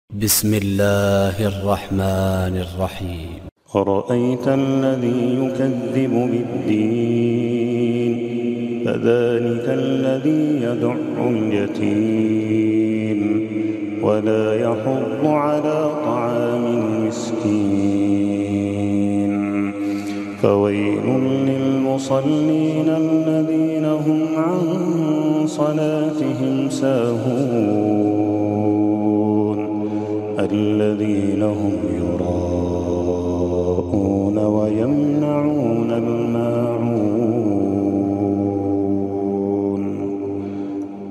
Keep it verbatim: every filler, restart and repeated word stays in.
بسم الله الرحمن الرحيم. أرأيت الذي يكذب بالدين فذلك الذي يدع اليتيم ولا يحض على طعام المسكين فويل للمصلين الذين هم عن صلاتهم ساهون الذين هم يراءون ويمنعون